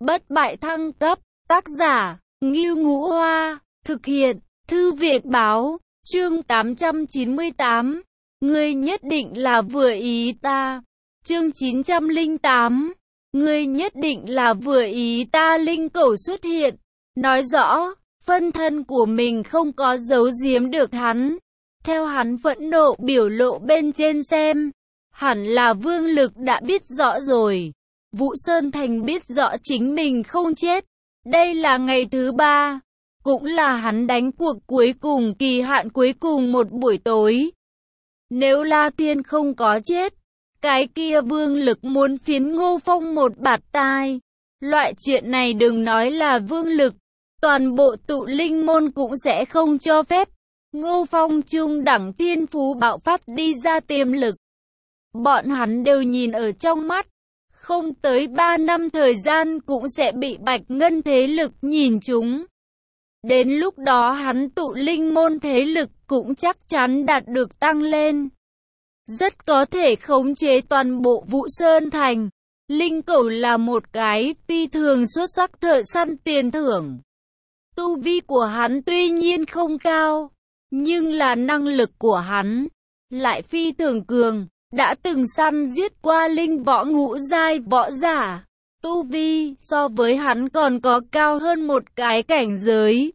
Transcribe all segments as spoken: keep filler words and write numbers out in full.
Bất bại thăng cấp, tác giả, Ngưu Ngũ Hoa, thực hiện, Thư viện báo, chương tám trăm chín mươi tám, ngươi nhất định là vừa ý ta, chương chín trăm lẻ tám, ngươi nhất định là vừa ý ta. Linh Cẩu xuất hiện, nói rõ, phân thân của mình không có giấu giếm được hắn. Theo hắn phẫn nộ biểu lộ bên trên xem, hẳn là Vương Lực đã biết rõ rồi. Vũ Sơn Thành biết rõ chính mình không chết. Đây là ngày thứ ba, cũng là hắn đánh cuộc cuối cùng, kỳ hạn cuối cùng một buổi tối. Nếu La Thiên không có chết, cái kia Vương Lực muốn phiến Ngô Phong một bạt tai. Loại chuyện này đừng nói là Vương Lực, toàn bộ tụ linh môn cũng sẽ không cho phép. Ngô Phong trung đẳng thiên phú bạo phát đi ra tiềm lực, bọn hắn đều nhìn ở trong mắt. Không tới ba năm thời gian cũng sẽ bị Bạch Ngân thế lực nhìn chúng. Đến lúc đó hắn tụ linh môn thế lực cũng chắc chắn đạt được tăng lên. Rất có thể khống chế toàn bộ Vũ Sơn Thành. Linh Cẩu là một cái phi thường xuất sắc thợ săn tiền thưởng. Tu vi của hắn tuy nhiên không cao, nhưng là năng lực của hắn lại phi thường cường. Đã từng săn giết qua linh võ ngũ giai võ giả, tu vi so với hắn còn có cao hơn một cái cảnh giới.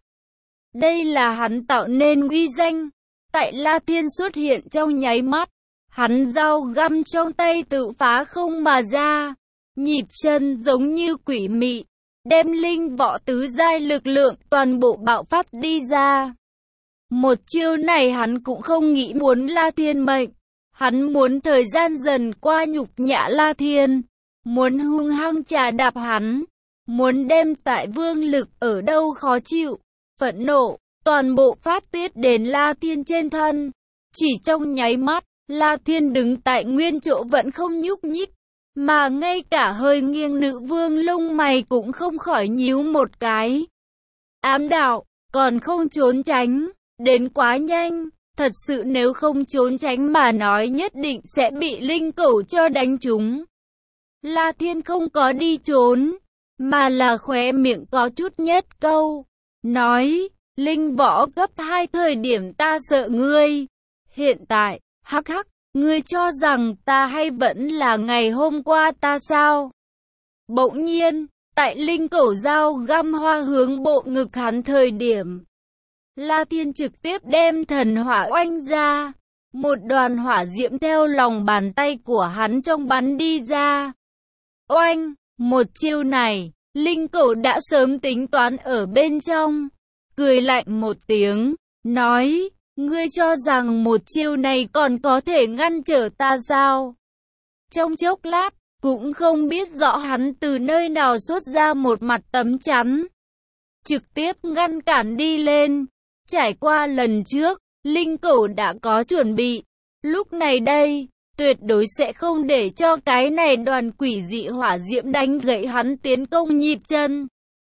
Đây là hắn tạo nên uy danh. Tại La Thiên xuất hiện trong nháy mắt, hắn dao găm trong tay tự phá không mà ra, nhịp chân giống như quỷ mị, đem linh võ tứ giai lực lượng toàn bộ bạo phát đi ra. Một chiêu này hắn cũng không nghĩ muốn La Thiên mệnh. Hắn muốn thời gian dần qua nhục nhã La Thiên, muốn hung hăng trà đạp hắn, muốn đem tại Vương Lực ở đâu khó chịu, phẫn nộ, toàn bộ phát tiết đến La Thiên trên thân. Chỉ trong nháy mắt, La Thiên đứng tại nguyên chỗ vẫn không nhúc nhích, mà ngay cả hơi nghiêng nữ vương lông mày cũng không khỏi nhíu một cái. Ám đạo, còn không trốn tránh, đến quá nhanh. Thật sự nếu không trốn tránh mà nói nhất định sẽ bị Linh Cẩu cho đánh trúng. La Thiên không có đi trốn, mà là khóe miệng có chút nhất câu. Nói, Linh võ cấp hai thời điểm ta sợ ngươi. Hiện tại, hắc hắc, ngươi cho rằng ta hay vẫn là ngày hôm qua ta sao? Bỗng nhiên, tại Linh Cẩu dao găm hoa hướng bộ ngực hắn thời điểm, La Thiên trực tiếp đem thần hỏa oanh ra. Một đoàn hỏa diễm theo lòng bàn tay của hắn trong bắn đi ra. Oanh, một chiêu này, Linh Cẩu đã sớm tính toán ở bên trong. Cười lạnh một tiếng, nói, ngươi cho rằng một chiêu này còn có thể ngăn trở ta sao? Trong chốc lát, cũng không biết rõ hắn từ nơi nào xuất ra một mặt tấm chắn, trực tiếp ngăn cản đi lên. Trải qua lần trước, Linh Cẩu đã có chuẩn bị. Lúc này đây, tuyệt đối sẽ không để cho cái này đoàn quỷ dị hỏa diễm đánh gãy hắn tiến công nhịp chân.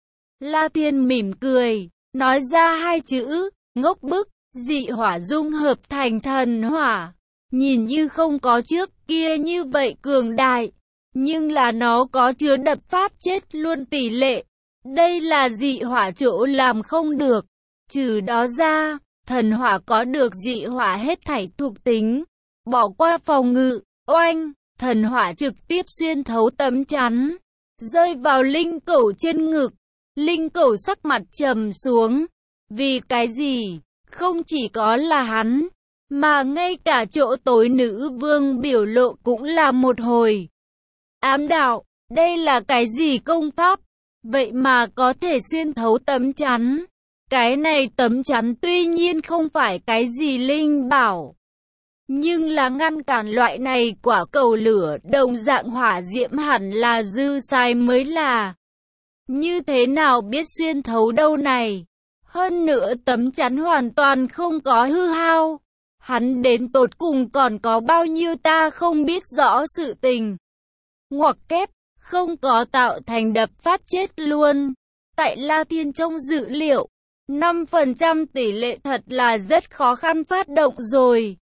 La Thiên mỉm cười, nói ra hai chữ, ngốc bức. Dị hỏa dung hợp thành thần hỏa, nhìn như không có trước kia như vậy cường đại, nhưng là nó có chứa đập phát chết luôn tỷ lệ. Đây là dị hỏa chỗ làm không được. Trừ đó ra, thần hỏa có được dị hỏa hết thảy thuộc tính, bỏ qua phòng ngự, oanh, thần hỏa trực tiếp xuyên thấu tấm chắn, rơi vào Linh Cẩu trên ngực. Linh Cẩu sắc mặt trầm xuống. Vì cái gì? Không chỉ có là hắn, mà ngay cả chỗ tối nữ vương biểu lộ cũng là một hồi. Ám đạo, đây là cái gì công pháp? Vậy mà có thể xuyên thấu tấm chắn. Cái này tấm chắn tuy nhiên không phải cái gì linh bảo, nhưng là ngăn cản loại này quả cầu lửa đồng dạng hỏa diễm hẳn là dư sai mới là. Như thế nào biết xuyên thấu đâu này? Hơn nữa tấm chắn hoàn toàn không có hư hao. Hắn đến tột cùng còn có bao nhiêu ta không biết rõ sự tình. Ngoặc kép, không có tạo thành đập phát chết luôn. Tại La Thiên trong dữ liệu, năm phần trăm tỷ lệ thật là rất khó khăn phát động rồi.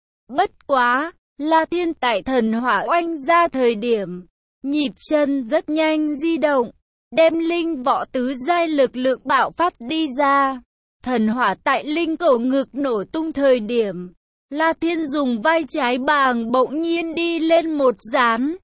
Bất quá, La Thiên tại thần hỏa oanh ra thời điểm, nhịp chân rất nhanh di động, đem linh võ tứ giai lực lượng bạo phát đi ra. Thần hỏa tại linh cẩu ngực nổ tung thời điểm, La Thiên dùng vai trái bàng bỗng nhiên đi lên một dán.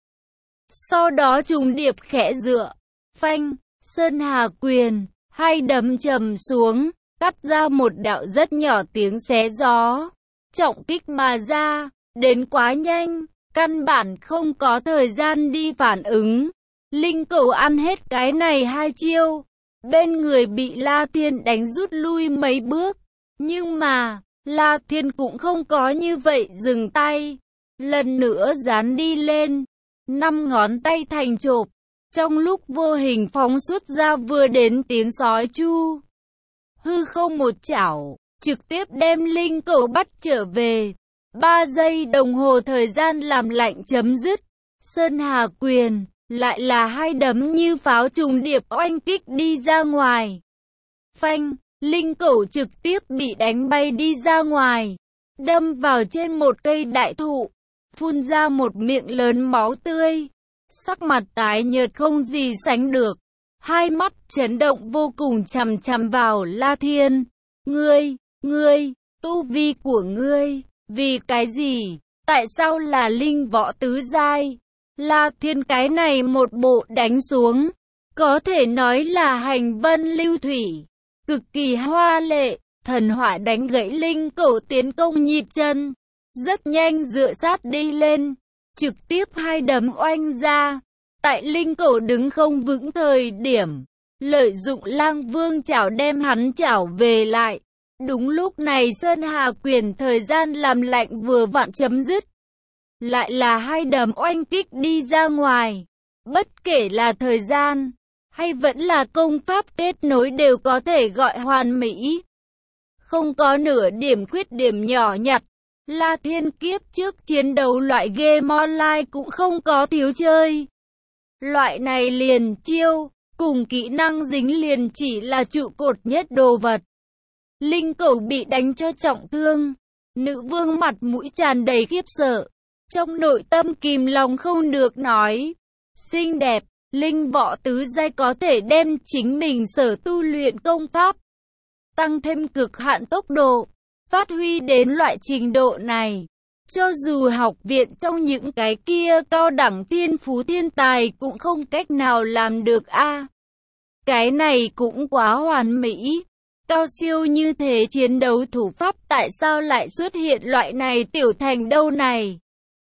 Sau đó trùng điệp khẽ dựa, phanh, Sơn Hà quyền, hai đấm trầm xuống, cắt ra một đạo rất nhỏ tiếng xé gió. Trọng kích mà ra, đến quá nhanh, căn bản không có thời gian đi phản ứng. Linh cẩu ăn hết cái này hai chiêu, bên người bị La Thiên đánh rút lui mấy bước. Nhưng mà, La Thiên cũng không có như vậy dừng tay. Lần nữa dán đi lên, năm ngón tay thành chộp. Trong lúc vô hình phóng xuất ra vừa đến tiếng sói chu. Hư không một chảo, trực tiếp đem linh cẩu bắt trở về. Ba giây đồng hồ thời gian làm lạnh chấm dứt. Sơn Hà quyền, lại là hai đấm như pháo trùng điệp oanh kích đi ra ngoài. Phanh, linh cẩu trực tiếp bị đánh bay đi ra ngoài, đâm vào trên một cây đại thụ, phun ra một miệng lớn máu tươi. Sắc mặt tái nhợt không gì sánh được, hai mắt chấn động vô cùng chằm chằm vào La Thiên. Ngươi, ngươi, tu vi của ngươi, vì cái gì? Tại sao là linh võ tứ giai? La Thiên cái này một bộ đánh xuống, có thể nói là hành vân lưu thủy, cực kỳ hoa lệ. Thần hỏa đánh gãy linh cẩu tiến công nhịp chân, rất nhanh dựa sát đi lên, trực tiếp hai đấm oanh ra. Tại linh cẩu đứng không vững thời điểm, lợi dụng lang vương chảo đem hắn chảo về lại. Đúng lúc này Sơn Hà quyền thời gian làm lạnh vừa vặn chấm dứt, lại là hai đấm oanh kích đi ra ngoài. Bất kể là thời gian, hay vẫn là công pháp kết nối đều có thể gọi hoàn mỹ. Không có nửa điểm khuyết điểm nhỏ nhặt. La Thiên kiếp trước chiến đấu loại game online cũng không có thiếu chơi. Loại này liền chiêu, cùng kỹ năng dính liền chỉ là trụ cột nhất đồ vật. Linh cẩu bị đánh cho trọng thương. Nữ vương mặt mũi tràn đầy khiếp sợ. Trong nội tâm kìm lòng không được nói. Xinh đẹp, linh võ tứ giai có thể đem chính mình sở tu luyện công pháp tăng thêm cực hạn tốc độ, phát huy đến loại trình độ này. Cho dù học viện trong những cái kia cao đẳng thiên phú thiên tài cũng không cách nào làm được a. À, cái này cũng quá hoàn mỹ. Cao siêu như thế chiến đấu thủ pháp tại sao lại xuất hiện loại này tiểu thành đâu này?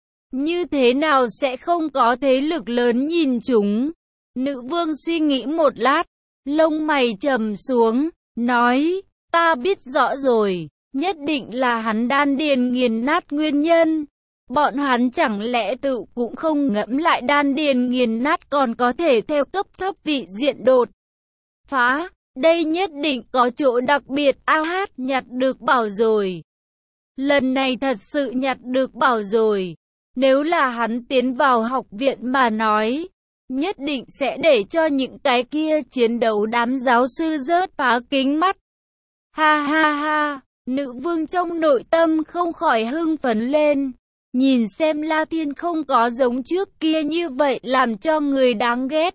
Như thế nào sẽ không có thế lực lớn nhìn chúng? Nữ vương suy nghĩ một lát, lông mày trầm xuống, nói, ta biết rõ rồi, nhất định là hắn đan điền nghiền nát nguyên nhân. Bọn hắn chẳng lẽ tự cũng không ngẫm lại đan điền nghiền nát còn có thể theo cấp thấp vị diện đột phá, đây nhất định có chỗ đặc biệt. A hát nhặt được bảo rồi. Lần này thật sự nhặt được bảo rồi. Nếu là hắn tiến vào học viện mà nói, nhất định sẽ để cho những cái kia chiến đấu đám giáo sư rớt phá kính mắt. Ha ha ha, nữ vương trong nội tâm không khỏi hưng phấn lên. Nhìn xem La Thiên không có giống trước kia như vậy làm cho người đáng ghét.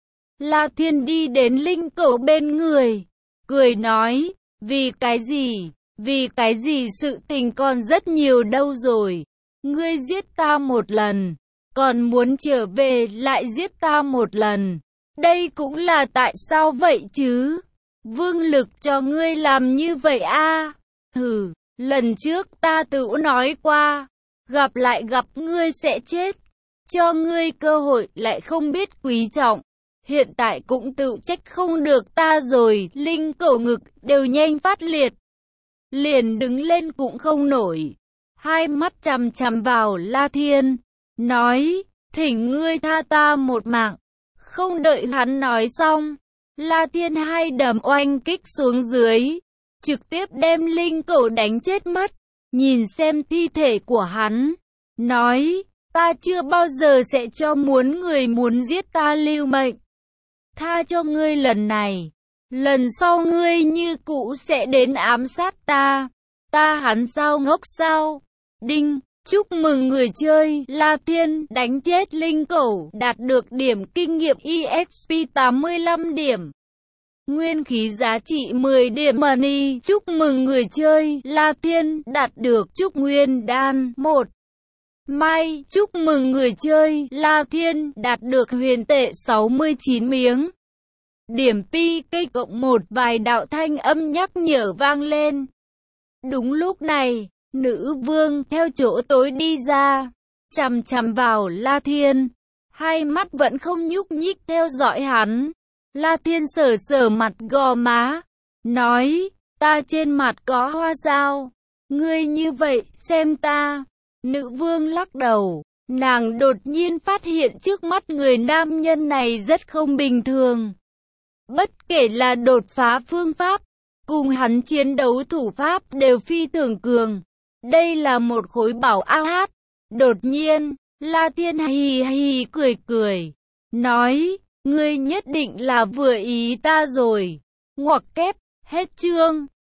La Thiên đi đến linh cẩu bên người, cười nói, vì cái gì, vì cái gì sự tình còn rất nhiều đâu rồi. Ngươi giết ta một lần, còn muốn trở về lại giết ta một lần. Đây cũng là tại sao vậy chứ? Vương lực cho ngươi làm như vậy a? À? Hừ, lần trước ta tự nói qua, gặp lại gặp ngươi sẽ chết. Cho ngươi cơ hội lại không biết quý trọng. Hiện tại cũng tự trách không được ta rồi. Linh cẩu ngực đều nhanh phát liệt, liền đứng lên cũng không nổi. Hai mắt chằm chằm vào La Thiên, nói, thỉnh ngươi tha ta một mạng. Không đợi hắn nói xong, La Thiên hai đấm oanh kích xuống dưới, trực tiếp đem linh cẩu đánh chết mất. Nhìn xem thi thể của hắn, nói, ta chưa bao giờ sẽ cho muốn người muốn giết ta lưu mệnh. Tha cho ngươi lần này, lần sau ngươi như cũ sẽ đến ám sát ta. Ta hắn sao ngốc sao? Đinh, Chúc mừng người chơi La Thiên đánh chết linh cẩu, đạt được điểm kinh nghiệm e ích pê tám mươi lăm điểm. Nguyên khí giá trị mười điểm money. Chúc mừng người chơi La Thiên đạt được trúc nguyên đan một. May. Chúc mừng người chơi La Thiên đạt được huyền tệ sáu mươi chín miếng. Điểm pi cây cộng một. Vài đạo thanh âm nhắc nhở vang lên. Đúng lúc này, nữ vương theo chỗ tối đi ra, chằm chằm vào La Thiên, hai mắt vẫn không nhúc nhích theo dõi hắn. La Thiên sờ sờ mặt gò má, nói, ta trên mặt có hoa sao? Ngươi như vậy, xem ta. Nữ vương lắc đầu, nàng đột nhiên phát hiện trước mắt người nam nhân này rất không bình thường. Bất kể là đột phá phương pháp, cùng hắn chiến đấu thủ pháp đều phi thường cường. Đây là một khối bảo a hát. Đột nhiên, La Thiên hì hì cười cười, nói, ngươi nhất định là vừa ý ta rồi. Ngoặc kép, hết chương.